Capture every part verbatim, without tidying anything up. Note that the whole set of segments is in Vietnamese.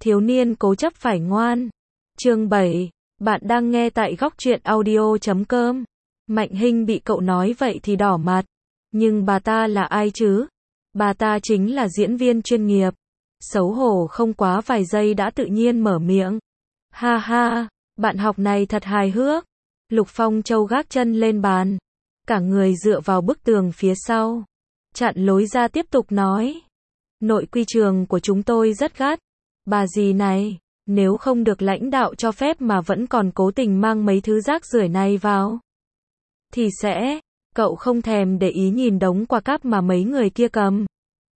Thiếu niên cố chấp phải ngoan. Chương bảy. Bạn đang nghe tại góc truyện audio chấm com. Mạnh Hinh bị cậu nói vậy thì đỏ mặt. Nhưng bà ta là ai chứ? Bà ta chính là diễn viên chuyên nghiệp. Xấu hổ không quá vài giây đã tự nhiên mở miệng. Ha ha, bạn học này thật hài hước. Lục Phong Châu gác chân lên bàn. Cả người dựa vào bức tường phía sau. Chặn lối ra tiếp tục nói. Nội quy trường của chúng tôi rất gắt. Bà gì này, nếu không được lãnh đạo cho phép mà vẫn còn cố tình mang mấy thứ rác rưởi này vào, thì sẽ, cậu không thèm để ý nhìn đống quà cáp mà mấy người kia cầm.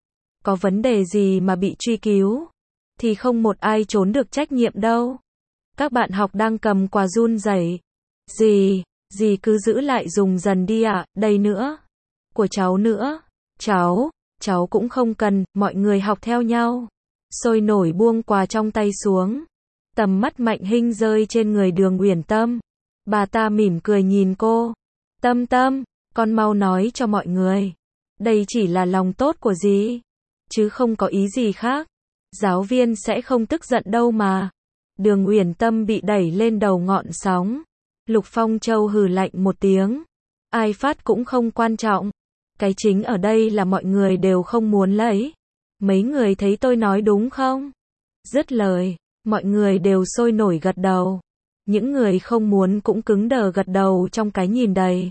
Có vấn đề gì mà bị truy cứu, thì không một ai trốn được trách nhiệm đâu. Các bạn học đang cầm quà run rẩy. Gì, gì cứ giữ lại dùng dần đi ạ, à, đây nữa. Của cháu nữa. Cháu, cháu cũng không cần, mọi người học theo nhau. Sôi nổi buông quà trong tay xuống. Tầm mắt Mạnh Hinh rơi trên người Đường Uyển Tâm. Bà ta mỉm cười nhìn cô. Tâm Tâm, con mau nói cho mọi người. Đây chỉ là lòng tốt của dì, chứ không có ý gì khác. Giáo viên sẽ không tức giận đâu mà. Đường Uyển Tâm bị đẩy lên đầu ngọn sóng. Lục Phong Châu hừ lạnh một tiếng. Ai phát cũng không quan trọng. Cái chính ở đây là mọi người đều không muốn lấy. Mấy người thấy tôi nói đúng không? Dứt lời, mọi người đều sôi nổi gật đầu. Những người không muốn cũng cứng đờ gật đầu trong cái nhìn đầy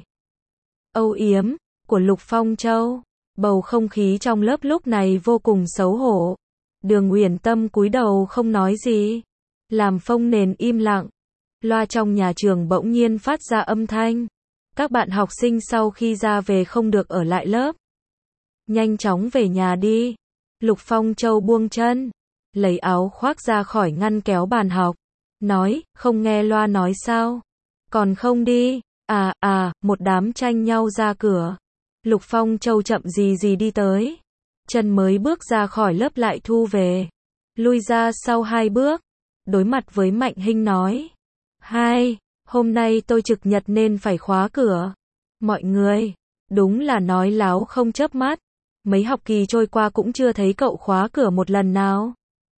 âu yếm của Lục Phong Châu. Bầu không khí trong lớp lúc này vô cùng xấu hổ. Đường Uyển Tâm cúi đầu không nói gì, làm phông nền im lặng. Loa trong nhà trường bỗng nhiên phát ra âm thanh. Các bạn học sinh sau khi ra về không được ở lại lớp. Nhanh chóng về nhà đi. Lục Phong Châu buông chân, lấy áo khoác ra khỏi ngăn kéo bàn học. Nói, không nghe loa nói sao? Còn không đi? À, à, một đám tranh nhau ra cửa. Lục Phong Châu chậm gì gì đi tới. Chân mới bước ra khỏi lớp lại thu về. Lui ra sau hai bước. Đối mặt với Mạnh Hinh nói. Hai, hôm nay tôi trực nhật nên phải khóa cửa. Mọi người, đúng là nói láo không chớp mắt. Mấy học kỳ trôi qua cũng chưa thấy cậu khóa cửa một lần nào.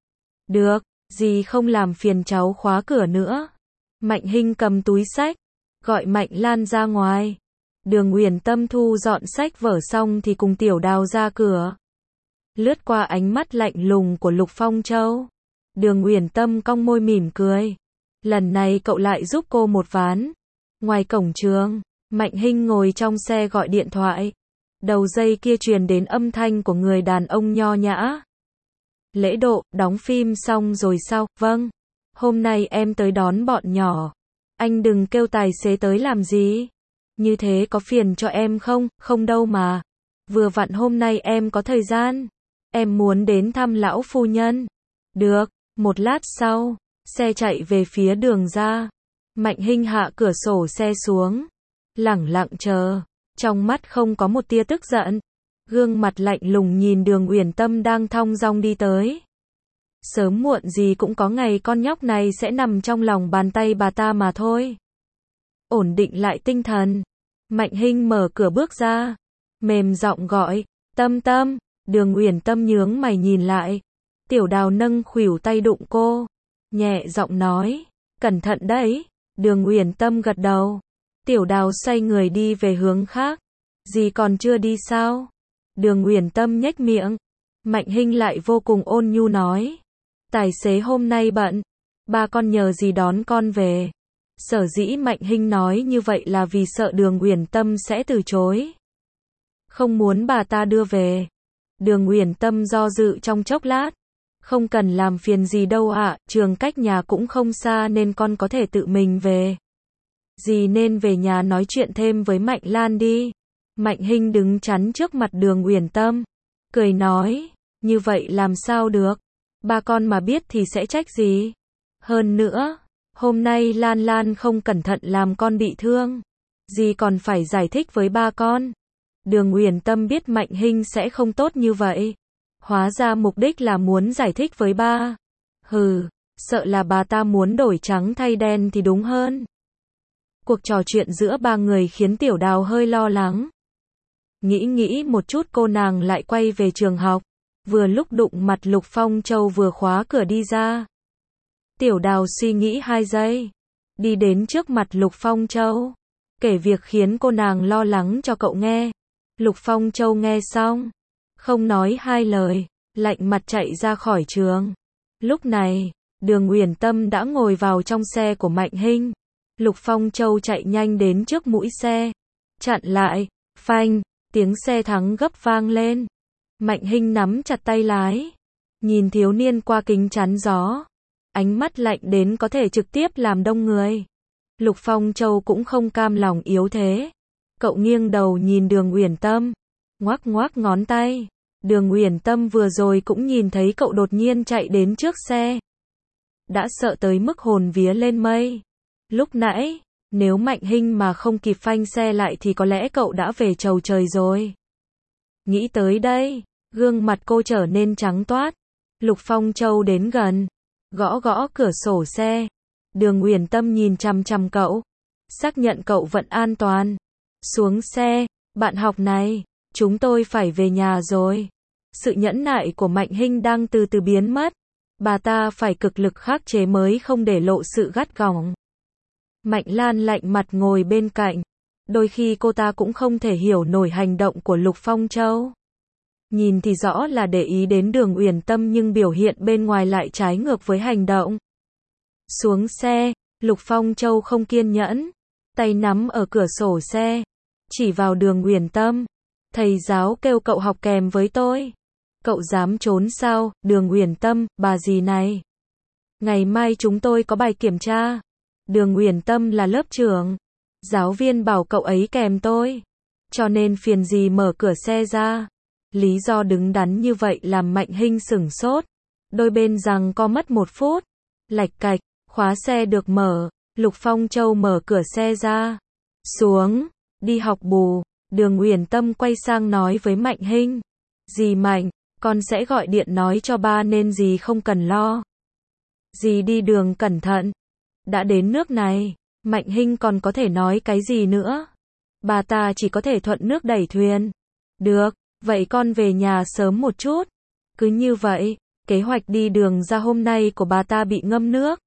Được, dì không làm phiền cháu khóa cửa nữa. Mạnh Hinh cầm túi sách, gọi Mạnh Lan ra ngoài. Đường Uyển Tâm thu dọn sách vở xong thì cùng Tiểu Đào ra cửa. Lướt qua ánh mắt lạnh lùng của Lục Phong Châu. Đường Uyển Tâm cong môi mỉm cười. Lần này cậu lại giúp cô một ván. Ngoài cổng trường, Mạnh Hinh ngồi trong xe gọi điện thoại. Đầu dây kia truyền đến âm thanh của người đàn ông nho nhã. Lễ độ, đóng phim xong rồi sao? Vâng. Hôm nay em tới đón bọn nhỏ. Anh đừng kêu tài xế tới làm gì. Như thế có phiền cho em không? Không đâu mà. Vừa vặn hôm nay em có thời gian. Em muốn đến thăm lão phu nhân. Được. Một lát sau, xe chạy về phía đường ra. Mạnh Hinh hạ cửa sổ xe xuống. Lẳng lặng chờ. Trong mắt không có một tia tức giận. Gương mặt lạnh lùng nhìn Đường Uyển Tâm đang thong dong đi tới. Sớm muộn gì cũng có ngày con nhóc này sẽ nằm trong lòng bàn tay bà ta mà thôi. Ổn định lại tinh thần. Mạnh Hinh mở cửa bước ra. Mềm giọng gọi. Tâm Tâm. Đường Uyển Tâm nhướng mày nhìn lại. Tiểu Đào nâng khuỷu tay đụng cô. Nhẹ giọng nói. Cẩn thận đấy. Đường Uyển Tâm gật đầu. Tiểu Đào xoay người đi về hướng khác. Dì còn chưa đi sao? Đường Uyển Tâm nhếch miệng. Mạnh Hinh lại vô cùng ôn nhu nói. Tài xế hôm nay bận. Ba con nhờ dì đón con về. Sở dĩ Mạnh Hinh nói như vậy là vì sợ Đường Uyển Tâm sẽ từ chối. Không muốn bà ta đưa về. Đường Uyển Tâm do dự trong chốc lát. Không cần làm phiền gì đâu ạ, à, trường cách nhà cũng không xa nên con có thể tự mình về. Dì nên về nhà nói chuyện thêm với Mạnh Lan đi. Mạnh Hinh đứng chắn trước mặt Đường Uyển Tâm. Cười nói, như vậy làm sao được. Ba con mà biết thì sẽ trách gì. Hơn nữa, hôm nay Lan Lan không cẩn thận làm con bị thương. Dì còn phải giải thích với ba con. Đường Uyển Tâm biết Mạnh Hinh sẽ không tốt như vậy. Hóa ra mục đích là muốn giải thích với ba. Hừ, sợ là bà ta muốn đổi trắng thay đen thì đúng hơn. Cuộc trò chuyện giữa ba người khiến Tiểu Đào hơi lo lắng. Nghĩ nghĩ một chút cô nàng lại quay về trường học. vừa lúc đụng mặt Lục Phong Châu vừa khóa cửa đi ra. Tiểu Đào suy nghĩ hai giây, đi đến trước mặt Lục Phong Châu, kể việc khiến cô nàng lo lắng cho cậu nghe. Lục Phong Châu nghe xong, không nói hai lời, lạnh mặt chạy ra khỏi trường. Lúc này, Đường Uyển Tâm đã ngồi vào trong xe của Mạnh Hinh. Lục Phong Châu chạy nhanh đến trước mũi xe, chặn lại, phanh, tiếng xe thắng gấp vang lên. Mạnh Hinh nắm chặt tay lái, nhìn thiếu niên qua kính chắn gió, ánh mắt lạnh đến có thể trực tiếp làm đông người. Lục Phong Châu cũng không cam lòng yếu thế. Cậu nghiêng đầu nhìn Đường Uyển Tâm, ngoắc ngoắc ngón tay. Đường Uyển Tâm vừa rồi cũng nhìn thấy cậu đột nhiên chạy đến trước xe, đã sợ tới mức hồn vía lên mây. Lúc nãy, nếu Mạnh Hinh mà không kịp phanh xe lại thì có lẽ cậu đã về chầu trời rồi. Nghĩ tới đây, gương mặt cô trở nên trắng toát. Lục Phong Châu đến gần, gõ gõ cửa sổ xe. Đường Uyển Tâm nhìn chằm chằm cậu, xác nhận cậu vẫn an toàn. Xuống xe, bạn học này, chúng tôi phải về nhà rồi. Sự nhẫn nại của Mạnh Hinh đang từ từ biến mất. Bà ta phải cực lực khắc chế mới không để lộ sự gắt gỏng. Mạnh Lan lạnh mặt ngồi bên cạnh. Đôi khi cô ta cũng không thể hiểu nổi hành động của Lục Phong Châu. Nhìn thì rõ là để ý đến Đường Uyển Tâm nhưng biểu hiện bên ngoài lại trái ngược với hành động. Xuống xe, Lục Phong Châu không kiên nhẫn, tay nắm ở cửa sổ xe, chỉ vào Đường Uyển Tâm. Thầy giáo kêu cậu học kèm với tôi. Cậu dám trốn sao? Đường Uyển Tâm, bà gì này? Ngày mai chúng tôi có bài kiểm tra. Đường Uyển Tâm là lớp trưởng. Giáo viên bảo cậu ấy kèm tôi. Cho nên phiền gì mở cửa xe ra. Lý do đứng đắn như vậy làm Mạnh Hinh sửng sốt. Đôi bên giằng co mất một phút. Lạch cạch, khóa xe được mở. Lục Phong Châu mở cửa xe ra. Xuống, đi học bù. Đường Uyển Tâm quay sang nói với Mạnh Hinh. Dì Mạnh, con sẽ gọi điện nói cho ba nên dì không cần lo. Dì đi đường cẩn thận. Đã đến nước này, Mạnh Hinh còn có thể nói cái gì nữa. Bà ta chỉ có thể thuận nước đẩy thuyền. Được, vậy con về nhà sớm một chút. Cứ như vậy, kế hoạch đi đường ra hôm nay của bà ta bị ngâm nước.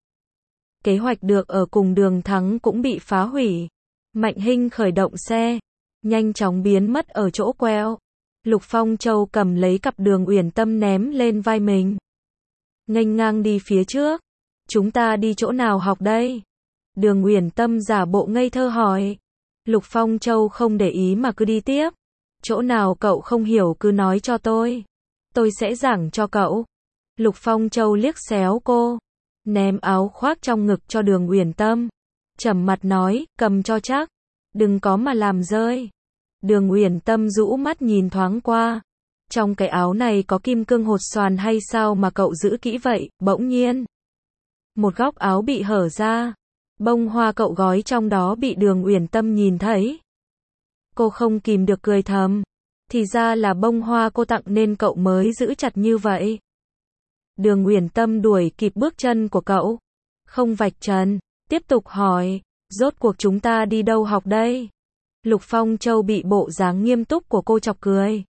Kế hoạch được ở cùng Đường Thắng cũng bị phá hủy. Mạnh Hinh khởi động xe, nhanh chóng biến mất ở chỗ quẹo. Lục Phong Châu cầm lấy cặp Đường Uyển Tâm ném lên vai mình. Nghênh ngang đi phía trước. Chúng ta đi chỗ nào học đây? Đường Uyển Tâm giả bộ ngây thơ hỏi. Lục Phong Châu không để ý mà cứ đi tiếp. Chỗ nào cậu không hiểu cứ nói cho tôi. Tôi sẽ giảng cho cậu. Lục Phong Châu liếc xéo cô, ném áo khoác trong ngực cho Đường Uyển Tâm. Trầm mặt nói, cầm cho chắc. Đừng có mà làm rơi. Đường Uyển Tâm rũ mắt nhìn thoáng qua. Trong cái áo này có kim cương hột xoàn hay sao mà cậu giữ kỹ vậy? Bỗng nhiên, một góc áo bị hở ra. Bông hoa cậu gói trong đó bị Đường Uyển Tâm nhìn thấy. Cô không kìm được cười thầm. Thì ra là bông hoa cô tặng nên cậu mới giữ chặt như vậy. Đường Uyển Tâm đuổi kịp bước chân của cậu. Không vạch trần, tiếp tục hỏi. Rốt cuộc chúng ta đi đâu học đây? Lục Phong Châu bị bộ dáng nghiêm túc của cô chọc cười.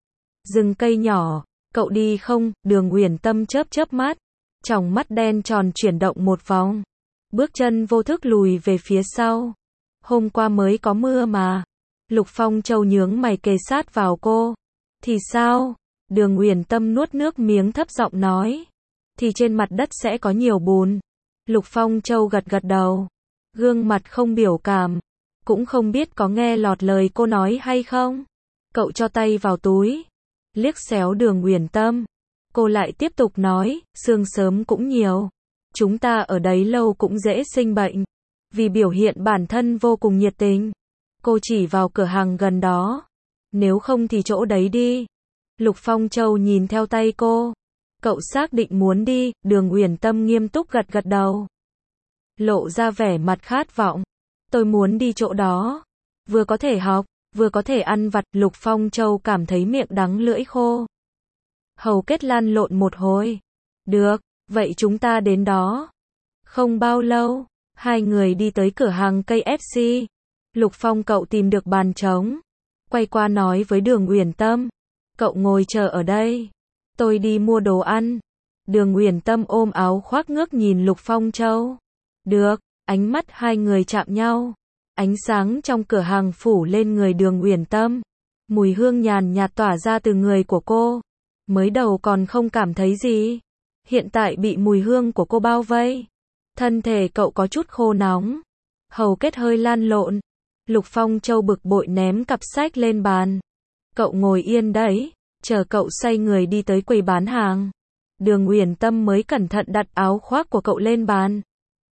Rừng cây nhỏ, cậu đi không? Đường Uyển Tâm chớp chớp mắt. Tròng mắt đen tròn chuyển động một vòng. Bước chân vô thức lùi về phía sau. Hôm qua mới có mưa mà. Lục Phong Châu nhướng mày kề sát vào cô. Thì sao? Đường Uyển Tâm nuốt nước miếng thấp giọng nói. Thì trên mặt đất sẽ có nhiều bùn. Lục Phong Châu gật gật đầu. Gương mặt không biểu cảm. Cũng không biết có nghe lọt lời cô nói hay không. Cậu cho tay vào túi. Liếc xéo Đường Uyển Tâm. Cô lại tiếp tục nói, sương sớm cũng nhiều. Chúng ta ở đấy lâu cũng dễ sinh bệnh. Vì biểu hiện bản thân vô cùng nhiệt tình. Cô chỉ vào cửa hàng gần đó. Nếu không thì chỗ đấy đi. Lục Phong Châu nhìn theo tay cô. Cậu xác định muốn đi, Đường Uyển Tâm nghiêm túc gật gật đầu. Lộ ra vẻ mặt khát vọng. Tôi muốn đi chỗ đó. Vừa có thể học, vừa có thể ăn vặt. Lục Phong Châu cảm thấy miệng đắng lưỡi khô. Hầu kết lăn lộn một hồi. Được, vậy chúng ta đến đó. Không bao lâu, hai người đi tới cửa hàng cây ép xê. Lục Phong cậu tìm được bàn trống. Quay qua nói với Đường Uyển Tâm. Cậu ngồi chờ ở đây. Tôi đi mua đồ ăn. Đường Uyển Tâm ôm áo khoác ngước nhìn Lục Phong Châu. Được, ánh mắt hai người chạm nhau. Ánh sáng trong cửa hàng phủ lên người Đường Uyển Tâm. Mùi hương nhàn nhạt tỏa ra từ người của cô. Mới đầu còn không cảm thấy gì. Hiện tại bị mùi hương của cô bao vây. Thân thể cậu có chút khô nóng. Hầu kết hơi lan lộn. Lục Phong Châu bực bội ném cặp sách lên bàn. Cậu ngồi yên đấy, chờ cậu xoay người đi tới quầy bán hàng. Đường Uyển Tâm mới cẩn thận đặt áo khoác của cậu lên bàn.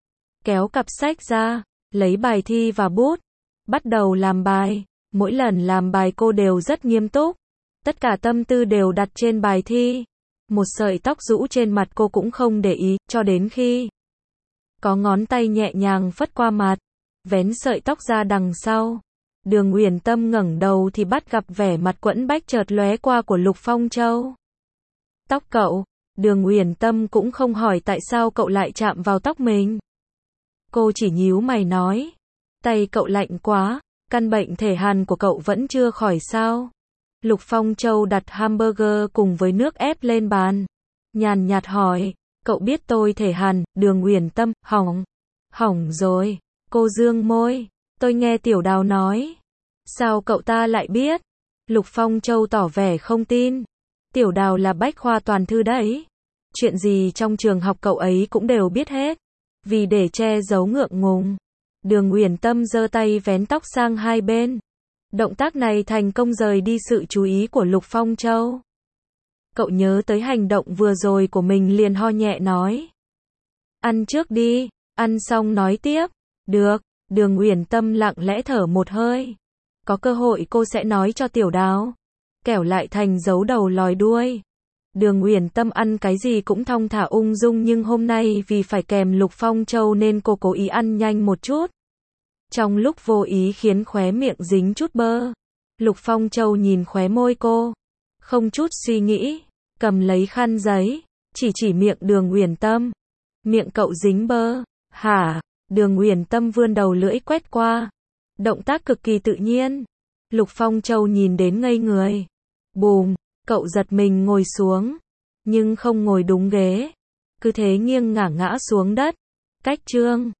Kéo cặp sách ra, lấy bài thi và bút. Bắt đầu làm bài. Mỗi lần làm bài cô đều rất nghiêm túc. Tất cả tâm tư đều đặt trên bài thi. Một sợi tóc rũ trên mặt cô cũng không để ý, cho đến khi có ngón tay nhẹ nhàng phất qua mặt, vén sợi tóc ra đằng sau. Đường Uyển Tâm ngẩng đầu thì bắt gặp vẻ mặt quẫn bách chợt lóe qua của Lục Phong Châu. Tóc cậu, Đường Uyển Tâm cũng không hỏi tại sao cậu lại chạm vào tóc mình. Cô chỉ nhíu mày nói, tay cậu lạnh quá, căn bệnh thể hàn của cậu vẫn chưa khỏi sao? Lục Phong Châu đặt hamburger cùng với nước ép lên bàn. Nhàn nhạt hỏi, cậu biết tôi thể hàn, Đường Uyển Tâm, hỏng. Hỏng rồi. Cô dương môi, tôi nghe Tiểu Đào nói. Sao cậu ta lại biết? Lục Phong Châu tỏ vẻ không tin. Tiểu Đào là bách khoa toàn thư đấy. Chuyện gì trong trường học cậu ấy cũng đều biết hết. Vì để che giấu ngượng ngùng, Đường Uyển Tâm giơ tay vén tóc sang hai bên. Động tác này thành công rời đi sự chú ý của Lục Phong Châu. Cậu nhớ tới hành động vừa rồi của mình liền ho nhẹ nói. Ăn trước đi, ăn xong nói tiếp. Được, Đường Uyển Tâm lặng lẽ thở một hơi. Có cơ hội cô sẽ nói cho Tiểu Đào. Kẻo lại thành giấu đầu lòi đuôi. Đường Uyển Tâm ăn cái gì cũng thong thả ung dung nhưng hôm nay vì phải kèm Lục Phong Châu nên cô cố ý ăn nhanh một chút. Trong lúc vô ý khiến khóe miệng dính chút bơ. Lục Phong Châu nhìn khóe môi cô. Không chút suy nghĩ, cầm lấy khăn giấy, chỉ chỉ miệng Đường Uyển Tâm. Miệng cậu dính bơ. Hả? Đường Uyển Tâm vươn đầu lưỡi quét qua. Động tác cực kỳ tự nhiên. Lục Phong Châu nhìn đến ngây người. Bùm, cậu giật mình ngồi xuống. Nhưng không ngồi đúng ghế. Cứ thế nghiêng ngả ngã xuống đất. Cách chương